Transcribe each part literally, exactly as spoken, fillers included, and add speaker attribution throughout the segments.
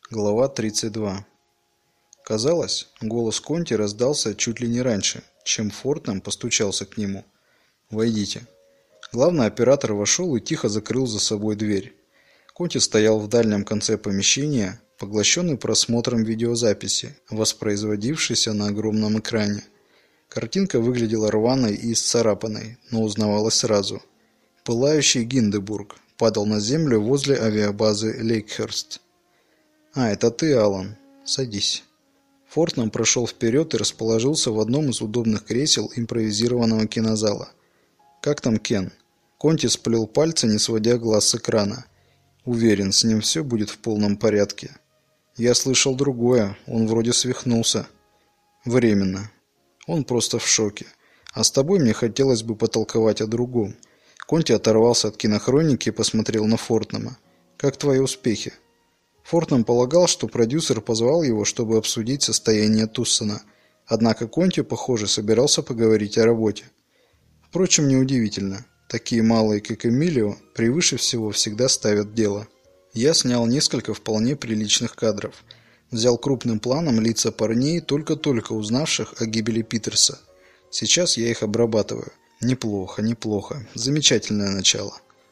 Speaker 1: Глава тридцать два. Казалось, голос Конти раздался чуть ли не раньше, чем Фортнам постучался к нему. «Войдите». Главный оператор вошел и тихо закрыл за собой дверь. Конти стоял в дальнем конце помещения, поглощенный просмотром видеозаписи, воспроизводившейся на огромном экране. Картинка выглядела рваной и исцарапанной, но узнавалась сразу. Пылающий Гиндебург падал на землю возле авиабазы Лейкхерст. «А, это ты, Алан. Садись». Фортнам прошел вперед и расположился в одном из удобных кресел импровизированного кинозала. «Как там Кен?» Конти сплел пальцы, не сводя глаз с экрана. «Уверен, с ним все будет в полном порядке». «Я слышал другое. Он вроде свихнулся». «Временно. Он просто в шоке. А с тобой мне хотелось бы потолковать о другом». Конти оторвался от кинохроники и посмотрел на Фортнама. «Как твои успехи?» Фортнам полагал, что продюсер позвал его, чтобы обсудить состояние Туссона. Однако Конти, похоже, собирался поговорить о работе. Впрочем, неудивительно. Такие малые, как Эмилио, превыше всего всегда ставят дело. Я снял несколько вполне приличных кадров. Взял крупным планом лица парней, только-только узнавших о гибели Питерса. Сейчас я их обрабатываю. Неплохо, неплохо. Замечательное начало.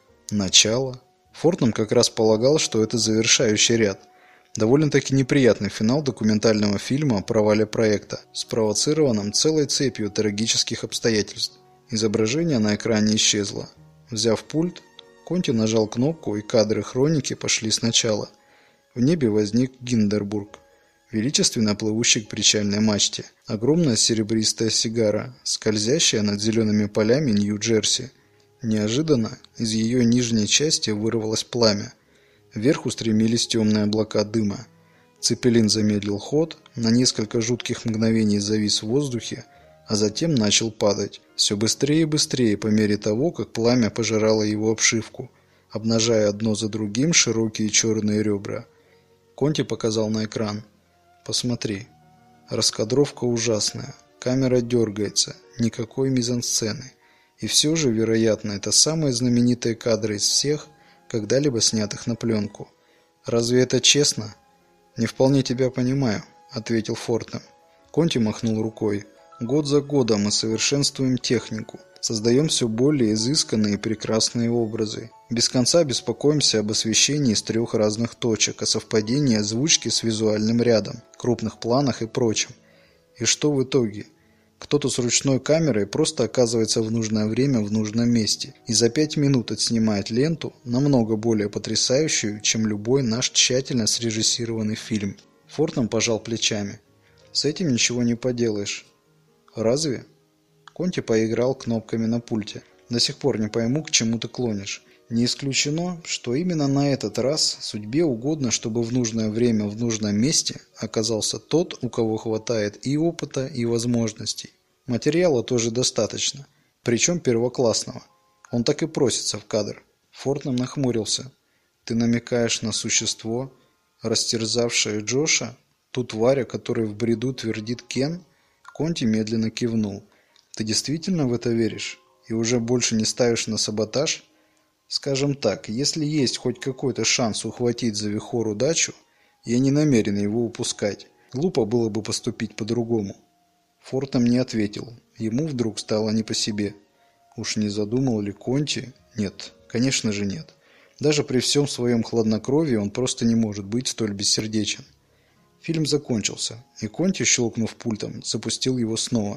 Speaker 1: Начало? Фортнам как раз полагал, что это завершающий ряд. Довольно-таки неприятный финал документального фильма о провале проекта, спровоцированном целой цепью трагических обстоятельств. Изображение на экране исчезло. Взяв пульт, Конти нажал кнопку, и кадры хроники пошли сначала. В небе возник Гиндербург, величественно плывущий к причальной мачте. Огромная серебристая сигара, скользящая над зелеными полями Нью-Джерси. Неожиданно из ее нижней части вырвалось пламя. Вверх устремились темные облака дыма. Цепелин замедлил ход, на несколько жутких мгновений завис в воздухе, а затем начал падать. Все быстрее и быстрее по мере того, как пламя пожирало его обшивку, обнажая одно за другим широкие черные ребра. Конти показал на экран. «Посмотри. Раскадровка ужасная. Камера дергается. Никакой мизансцены. И все же, вероятно, это самые знаменитые кадры из всех, когда-либо снятых на пленку. Разве это честно?» «Не вполне тебя понимаю», — ответил Фортнам. Конти махнул рукой. «Год за годом мы совершенствуем технику, создаем все более изысканные и прекрасные образы. Без конца беспокоимся об освещении с трех разных точек, о совпадении озвучки с визуальным рядом, крупных планах и прочем. И что в итоге? Кто-то с ручной камерой просто оказывается в нужное время в нужном месте и за пять минут отснимает ленту, намного более потрясающую, чем любой наш тщательно срежиссированный фильм». Фортнам пожал плечами. «С этим ничего не поделаешь». «Разве?» Конти поиграл кнопками на пульте. «До сих пор не пойму, к чему ты клонишь. Не исключено, что именно на этот раз судьбе угодно, чтобы в нужное время в нужном месте оказался тот, у кого хватает и опыта, и возможностей. Материала тоже достаточно, причем первоклассного. Он так и просится в кадр». Фортнам нахмурился. «Ты намекаешь на существо, растерзавшее Джоша? Ту тварь, о которой в бреду твердит Кен?» Конти медленно кивнул. «Ты действительно в это веришь? И уже больше не ставишь на саботаж? Скажем так, если есть хоть какой-то шанс ухватить за вихор удачу, я не намерен его упускать. Глупо было бы поступить по-другому». Фортнам не ответил. Ему вдруг стало не по себе. Уж не задумал ли Конти? Нет, конечно же нет. Даже при всем своем хладнокровии он просто не может быть столь бессердечен. Фильм закончился, и Конти, щелкнув пультом, запустил его снова.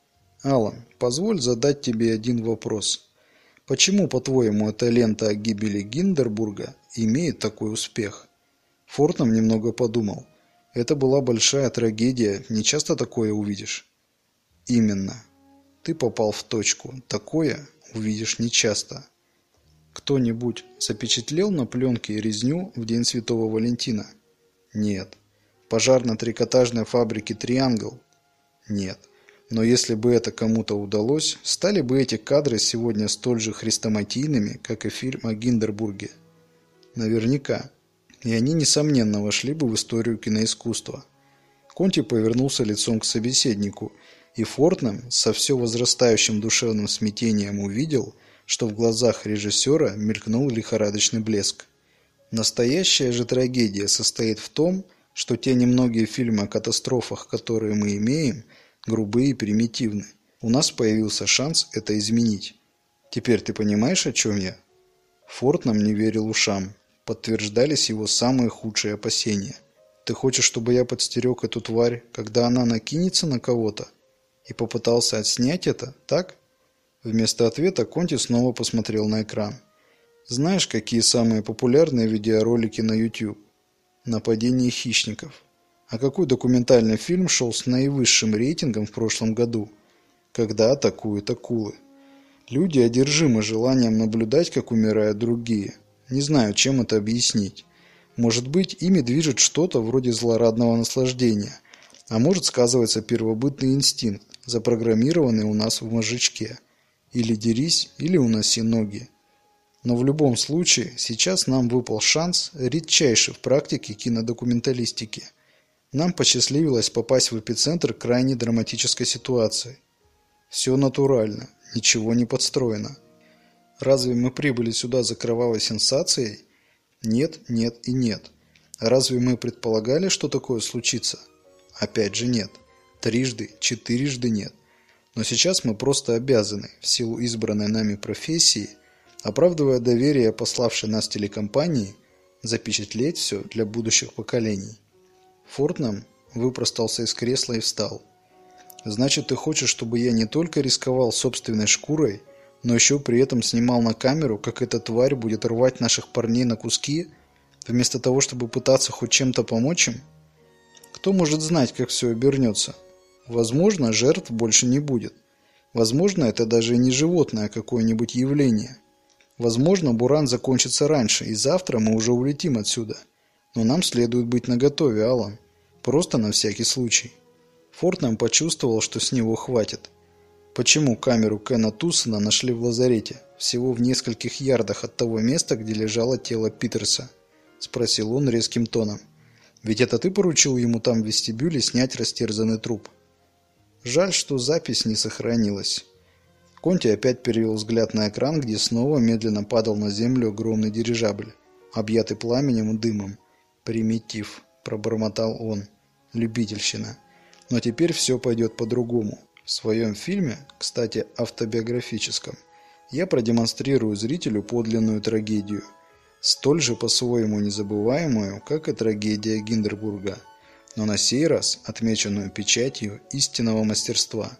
Speaker 1: «Алан, позволь задать тебе один вопрос. Почему, по-твоему, эта лента о гибели Гиндербурга имеет такой успех?» Фортнам немного подумал. «Это была большая трагедия, не часто такое увидишь». «Именно. Ты попал в точку. Такое увидишь нечасто». «Кто-нибудь запечатлел на пленке резню в день Святого Валентина?» «Нет». «Пожар на трикотажной фабрике «Триангл»?» Нет. Но если бы это кому-то удалось, стали бы эти кадры сегодня столь же хрестоматийными, как и фильм о Гиндербурге? Наверняка. И они, несомненно, вошли бы в историю киноискусства. Конти повернулся лицом к собеседнику, и Фортнам со все возрастающим душевным смятением увидел, что в глазах режиссера мелькнул лихорадочный блеск. Настоящая же трагедия состоит в том, что те немногие фильмы о катастрофах, которые мы имеем, грубые и примитивны. У нас появился шанс это изменить. Теперь ты понимаешь, о чем я? Фортнам не верил ушам. Подтверждались его самые худшие опасения. Ты хочешь, чтобы я подстерег эту тварь, когда она накинется на кого-то? И попытался отснять это, так? Вместо ответа Конти снова посмотрел на экран. Знаешь, какие самые популярные видеоролики на YouTube? Нападение хищников. А какой документальный фильм шел с наивысшим рейтингом в прошлом году? Когда атакуют акулы. Люди одержимы желанием наблюдать, как умирают другие. Не знаю, чем это объяснить. Может быть, ими движет что-то вроде злорадного наслаждения, а может сказывается первобытный инстинкт, запрограммированный у нас в мозжечке. Или дерись, или уноси ноги. Но в любом случае, сейчас нам выпал шанс, редчайший в практике кинодокументалистики. Нам посчастливилось попасть в эпицентр крайне драматической ситуации. Все натурально, ничего не подстроено. Разве мы прибыли сюда за кровавой сенсацией? Нет, нет и нет. Разве мы предполагали, что такое случится? Опять же нет. Трижды, четырежды нет. Но сейчас мы просто обязаны, в силу избранной нами профессии, оправдывая доверие пославшей нас телекомпании, запечатлеть все для будущих поколений. Фортнам выпростался из кресла и встал. Значит, ты хочешь, чтобы я не только рисковал собственной шкурой, но еще при этом снимал на камеру, как эта тварь будет рвать наших парней на куски, вместо того, чтобы пытаться хоть чем-то помочь им? Кто может знать, как все обернется? Возможно, жертв больше не будет. Возможно, это даже и не животное, а какое-нибудь явление. Возможно, буран закончится раньше, и завтра мы уже улетим отсюда. Но нам следует быть наготове, Алан. Просто на всякий случай. Фортнам почувствовал, что с него хватит. Почему камеру Кена Туссона нашли в лазарете, всего в нескольких ярдах от того места, где лежало тело Питерса? Спросил он резким тоном. Ведь это ты поручил ему там в вестибюле снять растерзанный труп. Жаль, что запись не сохранилась. Конти опять перевел взгляд на экран, где снова медленно падал на землю огромный дирижабль, объятый пламенем и дымом. «Примитив», – пробормотал он. «Любительщина. Но теперь все пойдет по-другому. В своем фильме, кстати, автобиографическом, я продемонстрирую зрителю подлинную трагедию, столь же по-своему незабываемую, как и трагедия Гинденбурга, но на сей раз отмеченную печатью истинного мастерства.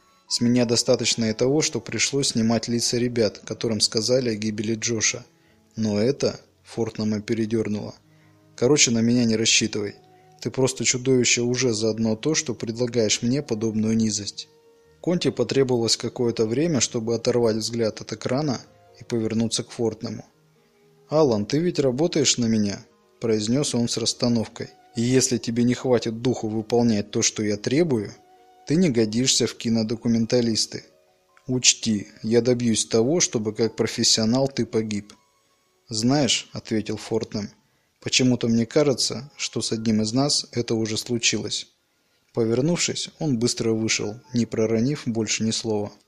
Speaker 1: С меня достаточно и того, что пришлось снимать лица ребят, которым сказали о гибели Джоша. Но это Фортнама передернуло. Короче, на меня не рассчитывай. Ты просто чудовище уже за одно то, что предлагаешь мне подобную низость». Конти потребовалось какое-то время, чтобы оторвать взгляд от экрана и повернуться к Фортнаму. «Алан, ты ведь работаешь на меня», – произнес он с расстановкой. «И если тебе не хватит духу выполнять то, что я требую, ты не годишься в кинодокументалисты. Учти, я добьюсь того, чтобы как профессионал ты погиб». «Знаешь», – ответил Фортнам, – «почему-то мне кажется, что с одним из нас это уже случилось». Повернувшись, он быстро вышел, не проронив больше ни слова.